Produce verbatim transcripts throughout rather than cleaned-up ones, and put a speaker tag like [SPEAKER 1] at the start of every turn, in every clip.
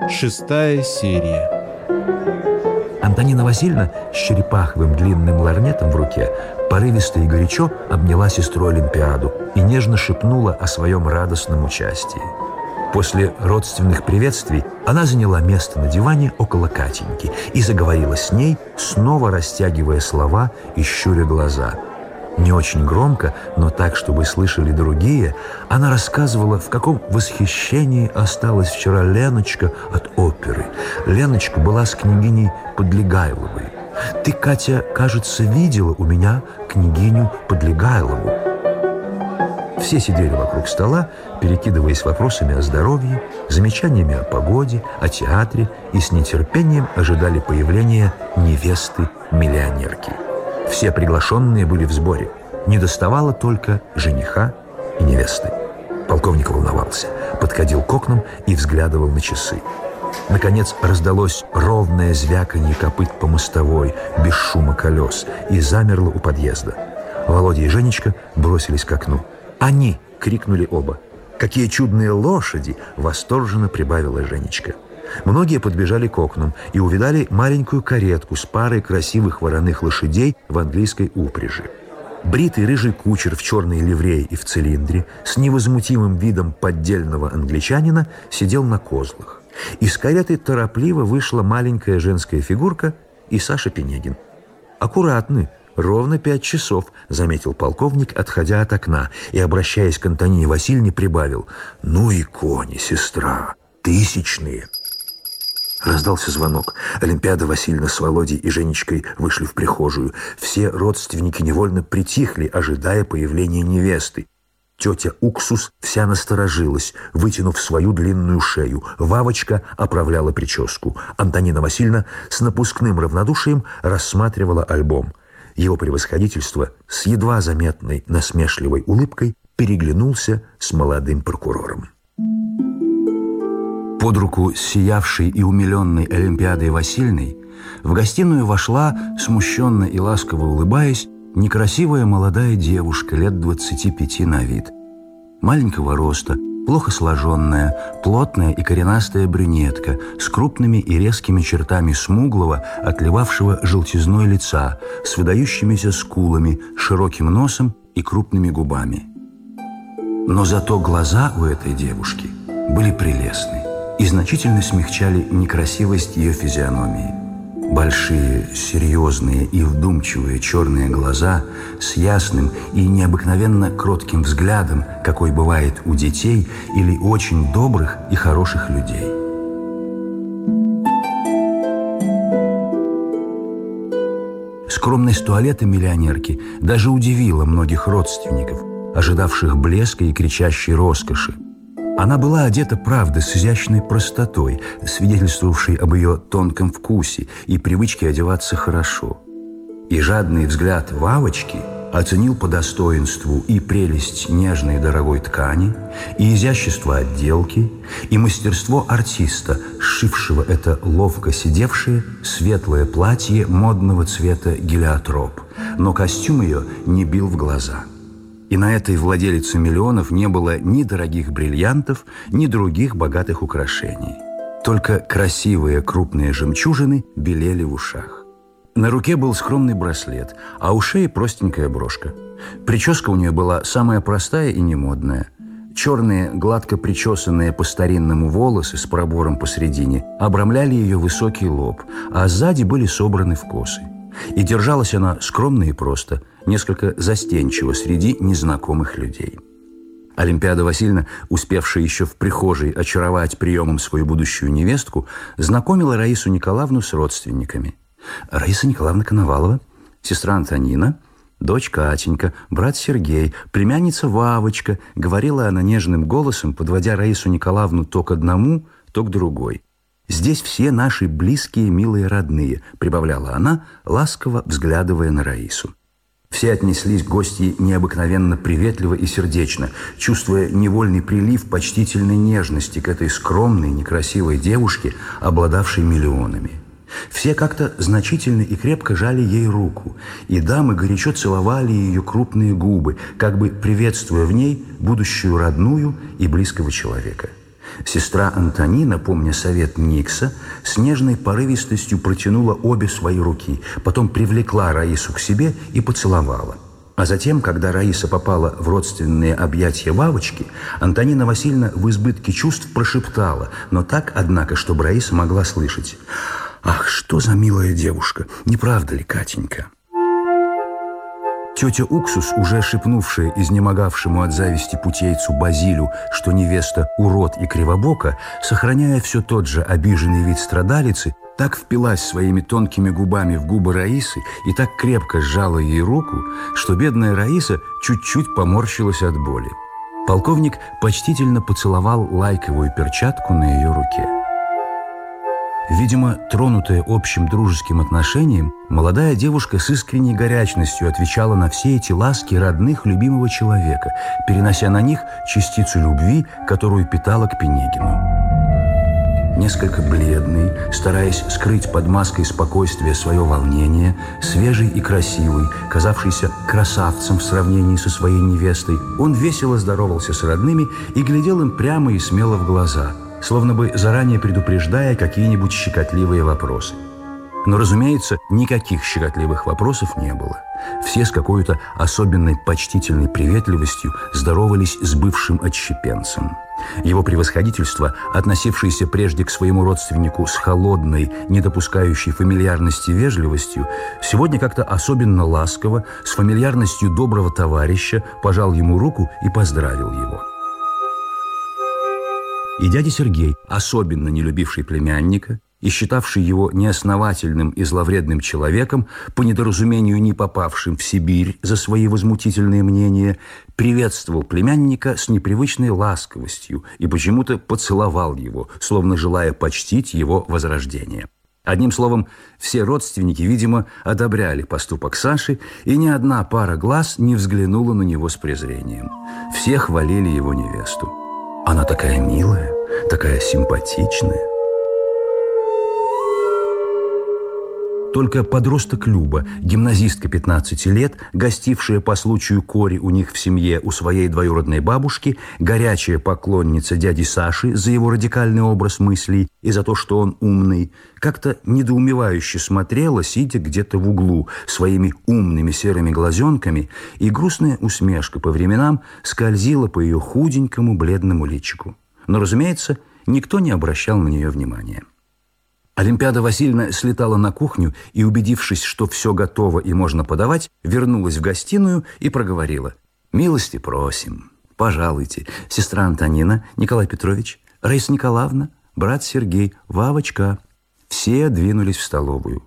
[SPEAKER 1] Шестая серия.
[SPEAKER 2] Антонина Васильевна с черепаховым длинным ларнетом в руке порывисто и горячо обняла сестру Олимпиаду и нежно шепнула о своем радостном участии. После родственных приветствий она заняла место на диване около Катеньки и заговорила с ней, снова растягивая слова и щуря глаза. Не очень громко, но так, чтобы слышали другие, она рассказывала, в каком восхищении осталась вчера Леночка от оперы. Леночка была с княгиней Подлегайловой. «Ты, Катя, кажется, видела у меня княгиню Подлегайлову». Все сидели вокруг стола, перекидываясь вопросами о здоровье, замечаниями о погоде, о театре и с нетерпением ожидали появления невесты-миллионерки. Все приглашенные были в сборе. Недоставало только жениха и невесты. Полковник волновался, подходил к окнам и взглядывал на часы. Наконец раздалось ровное звяканье копыт по мостовой, без шума колес, и замерло у подъезда. Володя и Женечка бросились к окну. «Они!» — крикнули оба. «Какие чудные лошади!» — восторженно прибавила Женечка. Многие подбежали к окнам и увидали маленькую каретку с парой красивых вороных лошадей в английской упряжи. Бритый рыжий кучер в черной ливрее и в цилиндре с невозмутимым видом поддельного англичанина сидел на козлах. Из кареты торопливо вышла маленькая женская фигурка и Саша Пенегин. «Аккуратны, ровно пять часов», — заметил полковник, отходя от окна, и, обращаясь к Антонине Васильевне, прибавил: «Ну и кони, сестра, тысячные». Раздался звонок. Олимпиада Васильевна с Володей и Женечкой вышли в прихожую. Все родственники невольно притихли, ожидая появления невесты. Тетя Уксус вся насторожилась, вытянув свою длинную шею. Вавочка оправляла прическу. Антонина Васильевна с напускным равнодушием рассматривала альбом. Его превосходительство с едва заметной насмешливой улыбкой переглянулся с молодым прокурором. Под руку с сиявшей и умиленной Олимпиадой Васильевной в гостиную вошла, смущенно и ласково улыбаясь, некрасивая молодая девушка лет двадцати пяти на вид. Маленького роста, плохо сложенная, плотная и коренастая брюнетка с крупными и резкими чертами смуглого, отливавшего желтизной лица, с выдающимися скулами, широким носом и крупными губами. Но зато глаза у этой девушки были прелестны и значительно смягчали некрасивость ее физиономии. Большие, серьезные и вдумчивые черные глаза с ясным и необыкновенно кротким взглядом, какой бывает у детей или очень добрых и хороших людей. Скромность туалета миллионерки даже удивила многих родственников, ожидавших блеска и кричащей роскоши. Она была одета, правда, с изящной простотой, свидетельствовавшей об ее тонком вкусе и привычке одеваться хорошо. И жадный взгляд Вавочки оценил по достоинству и прелесть нежной дорогой ткани, и изящество отделки, и мастерство артиста, сшившего это ловко сидевшее светлое платье модного цвета гелиотроп, но костюм ее не бил в глаза. И на этой владелице миллионов не было ни дорогих бриллиантов, ни других богатых украшений. Только красивые крупные жемчужины белели в ушах. На руке был скромный браслет, а у шеи простенькая брошка. Прическа у нее была самая простая и немодная. Черные, гладко причесанные по-старинному волосы с пробором посредине обрамляли ее высокий лоб, а сзади были собраны в косы. И держалась она скромно и просто, несколько застенчиво среди незнакомых людей. Олимпиада Васильевна, успевшая еще в прихожей очаровать приемом свою будущую невестку, знакомила Раису Николаевну с родственниками. Раиса Николаевна Коновалова, сестра Антонина, дочь Катенька, брат Сергей, племянница Вавочка, говорила она нежным голосом, подводя Раису Николаевну то к одному, то к другой. «Здесь все наши близкие, милые родные», — прибавляла она, ласково взглядывая на Раису. Все отнеслись к гостье необыкновенно приветливо и сердечно, чувствуя невольный прилив почтительной нежности к этой скромной, некрасивой девушке, обладавшей миллионами. Все как-то значительно и крепко жали ей руку, и дамы горячо целовали ее крупные губы, как бы приветствуя в ней будущую родную и близкого человека. Сестра Антонина, помня совет Никса, с нежной порывистостью протянула обе свои руки, потом привлекла Раису к себе и поцеловала. А затем, когда Раиса попала в родственные объятия Вавочки, Антонина Васильевна в избытке чувств прошептала, но так, однако, чтобы Раиса могла слышать: «Ах, что за милая девушка! Не правда ли, Катенька?» Тетя Уксус, уже шепнувшая изнемогавшему от зависти путейцу Базилю, что невеста урод и кривобока, сохраняя все тот же обиженный вид страдалицы, так впилась своими тонкими губами в губы Раисы и так крепко сжала ей руку, что бедная Раиса чуть-чуть поморщилась от боли. Полковник почтительно поцеловал лайковую перчатку на ее руке. Видимо, тронутая общим дружеским отношением, молодая девушка с искренней горячностью отвечала на все эти ласки родных любимого человека, перенося на них частицу любви, которую питала к Пенегину. Несколько бледный, стараясь скрыть под маской спокойствия свое волнение, свежий и красивый, казавшийся красавцем в сравнении со своей невестой, он весело здоровался с родными и глядел им прямо и смело в глаза, словно бы заранее предупреждая какие-нибудь щекотливые вопросы. Но, разумеется, никаких щекотливых вопросов не было. Все с какой-то особенной почтительной приветливостью здоровались с бывшим отщепенцем. Его превосходительство, относившееся прежде к своему родственнику с холодной, не допускающей фамильярности вежливостью, сегодня как-то особенно ласково, с фамильярностью доброго товарища, пожал ему руку и поздравил его. И дядя Сергей, особенно не любивший племянника и считавший его неосновательным и зловредным человеком, по недоразумению не попавшим в Сибирь за свои возмутительные мнения, приветствовал племянника с непривычной ласковостью и почему-то поцеловал его, словно желая почтить его возрождение. Одним словом, все родственники, видимо, одобряли поступок Саши, и ни одна пара глаз не взглянула на него с презрением. Все хвалили его невесту. Она такая милая, такая симпатичная. Только подросток Люба, гимназистка пятнадцати лет, гостившая по случаю кори у них в семье у своей двоюродной бабушки, горячая поклонница дяди Саши за его радикальный образ мыслей и за то, что он умный, как-то недоумевающе смотрела, сидя где-то в углу, своими умными серыми глазенками, и грустная усмешка по временам скользила по ее худенькому бледному личику. Но, разумеется, никто не обращал на нее внимания. Олимпиада Васильевна слетала на кухню и, убедившись, что все готово и можно подавать, вернулась в гостиную и проговорила: «Милости просим, пожалуйте, сестра Антонина, Николай Петрович, Раиса Николаевна, брат Сергей, Вавочка». Все двинулись в столовую.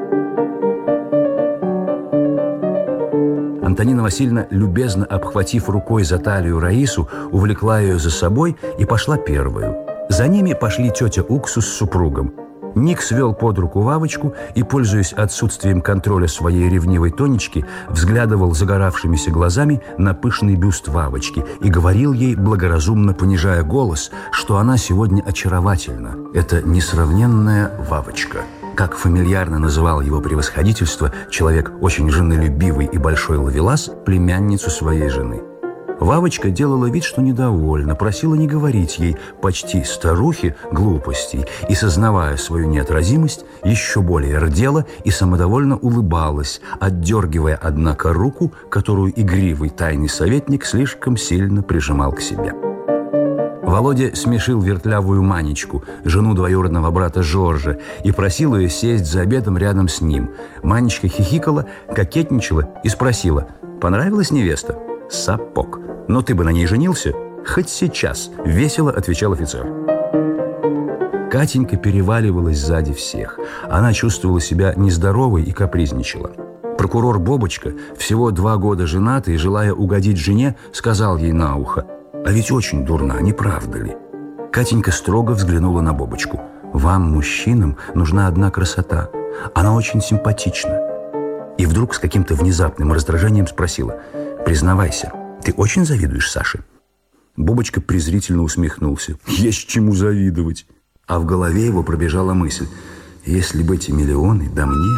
[SPEAKER 2] Антонина Васильевна, любезно обхватив рукой за талию Раису, увлекла ее за собой и пошла первою. За ними пошли тетя Уксус с супругом. Ник свел под руку Вавочку и, пользуясь отсутствием контроля своей ревнивой Тонечки, взглядывал загоравшимися глазами на пышный бюст Вавочки и говорил ей, благоразумно понижая голос, что она сегодня очаровательна. Это несравненная Вавочка. Как фамильярно называл его превосходительство человек очень женолюбивый и большой ловелас, племянницу своей жены. Вавочка делала вид, что недовольна, просила не говорить ей почти старухе глупостей и, сознавая свою неотразимость, еще более рдела и самодовольно улыбалась, отдергивая, однако, руку, которую игривый тайный советник слишком сильно прижимал к себе. Володя смешил вертлявую Манечку, жену двоюродного брата Жоржа, и просил ее сесть за обедом рядом с ним. Манечка хихикала, кокетничала и спросила: «Понравилась невеста?» «Сапог. Но ты бы на ней женился?» «Хоть сейчас», — весело отвечал офицер. Катенька переваливалась сзади всех. Она чувствовала себя нездоровой и капризничала. Прокурор Бобочка, всего два года женатый, желая угодить жене, сказал ей на ухо: «А ведь очень дурна, не правда ли?» Катенька строго взглянула на Бобочку. «Вам, мужчинам, нужна одна красота. Она очень симпатична». И вдруг с каким-то внезапным раздражением спросила: «Признавайся, ты очень завидуешь Саше?» Бобочка презрительно усмехнулся. «Есть чему завидовать». А в голове его пробежала мысль: «Если бы эти миллионы, да мне...»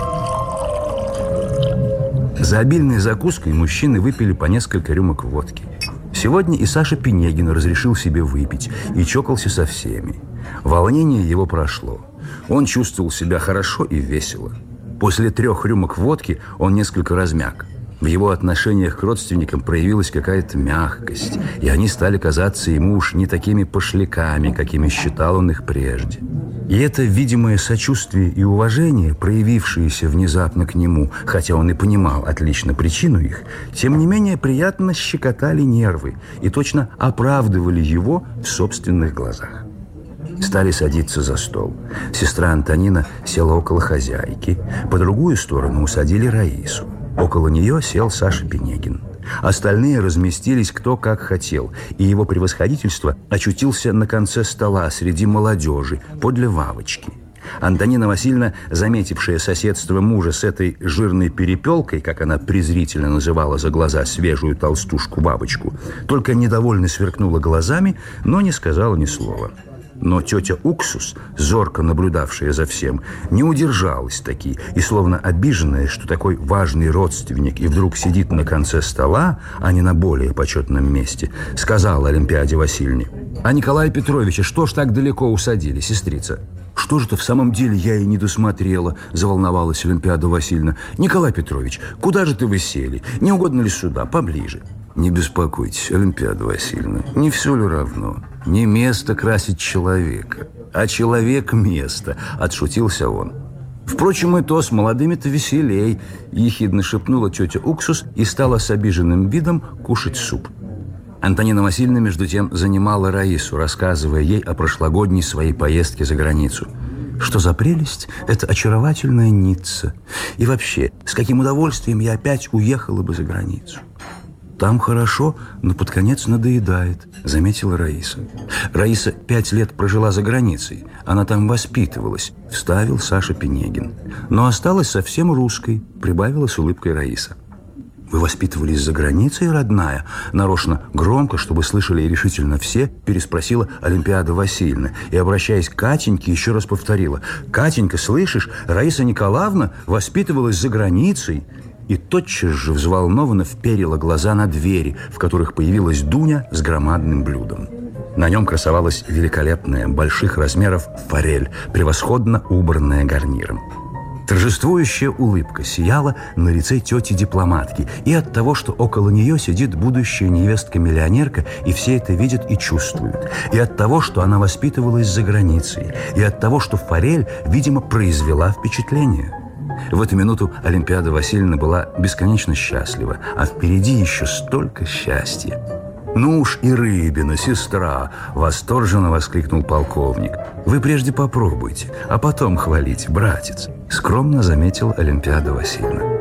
[SPEAKER 2] За обильной закуской мужчины выпили по несколько рюмок водки. Сегодня и Саша Пинегин разрешил себе выпить и чокался со всеми. Волнение его прошло. Он чувствовал себя хорошо и весело. После трех рюмок водки он несколько размяк. В его отношениях к родственникам проявилась какая-то мягкость, и они стали казаться ему уж не такими пошляками, какими считал он их прежде. И это видимое сочувствие и уважение, проявившиеся внезапно к нему, хотя он и понимал отлично причину их, тем не менее приятно щекотали нервы и точно оправдывали его в собственных глазах. Стали садиться за стол. Сестра Антонина села около хозяйки, по другую сторону усадили Раису. Около нее сел Саша Пинегин. Остальные разместились кто как хотел, и его превосходительство очутился на конце стола среди молодежи, подле Вавочки. Антонина Васильевна, заметившая соседство мужа с этой жирной перепелкой, как она презрительно называла за глаза свежую толстушку Бабочку, только недовольно сверкнула глазами, но не сказала ни слова. Но тетя Уксус, зорко наблюдавшая за всем, не удержалась таки и, словно обиженная, что такой важный родственник и вдруг сидит на конце стола, а не на более почетном месте, сказала Олимпиаде Васильевне: «А Николая Петровича что ж так далеко усадили, сестрица?» «Что же-то в самом деле я и не досмотрела», – заволновалась Олимпиада Васильевна. «Николай Петрович, куда же ты вы сели? Не угодно ли сюда, поближе?» «Не беспокойтесь, Олимпиада Васильевна, не все ли равно? Не место красит человека, а человек место», – отшутился он. «Впрочем, и то с молодыми-то веселей», – ехидно шепнула тетя Уксус и стала с обиженным видом кушать суп. Антонина Васильевна, между тем, занимала Раису, рассказывая ей о прошлогодней своей поездке за границу. Что за прелесть – это очаровательная Ницца. И вообще, с каким удовольствием я опять уехала бы за границу. «Там хорошо, но под конец надоедает», – заметила Раиса. «Раиса пять лет прожила за границей. Она там воспитывалась», – вставил Саша Пинегин. «Но осталась совсем русской», – прибавила с улыбкой Раиса. «Вы воспитывались за границей, родная?» Нарочно громко, чтобы слышали решительно все, переспросила Олимпиада Васильевна и, обращаясь к Катеньке, еще раз повторила: «Катенька, слышишь, Раиса Николаевна воспитывалась за границей». И тотчас же взволнованно вперила глаза на двери, в которых появилась Дуня с громадным блюдом. На нем красовалась великолепная, больших размеров форель, превосходно убранная гарниром. Торжествующая улыбка сияла на лице тети-дипломатки и от того, что около нее сидит будущая невестка-миллионерка, и все это видят и чувствуют, и от того, что она воспитывалась за границей, и от того, что форель, видимо, произвела впечатление. В эту минуту Олимпиада Васильевна была бесконечно счастлива, а впереди еще столько счастья. «Ну уж и рыбина, сестра!» – восторженно воскликнул полковник. «Вы прежде попробуйте, а потом хвалите, братец!» – скромно заметила Олимпиада Васильевна.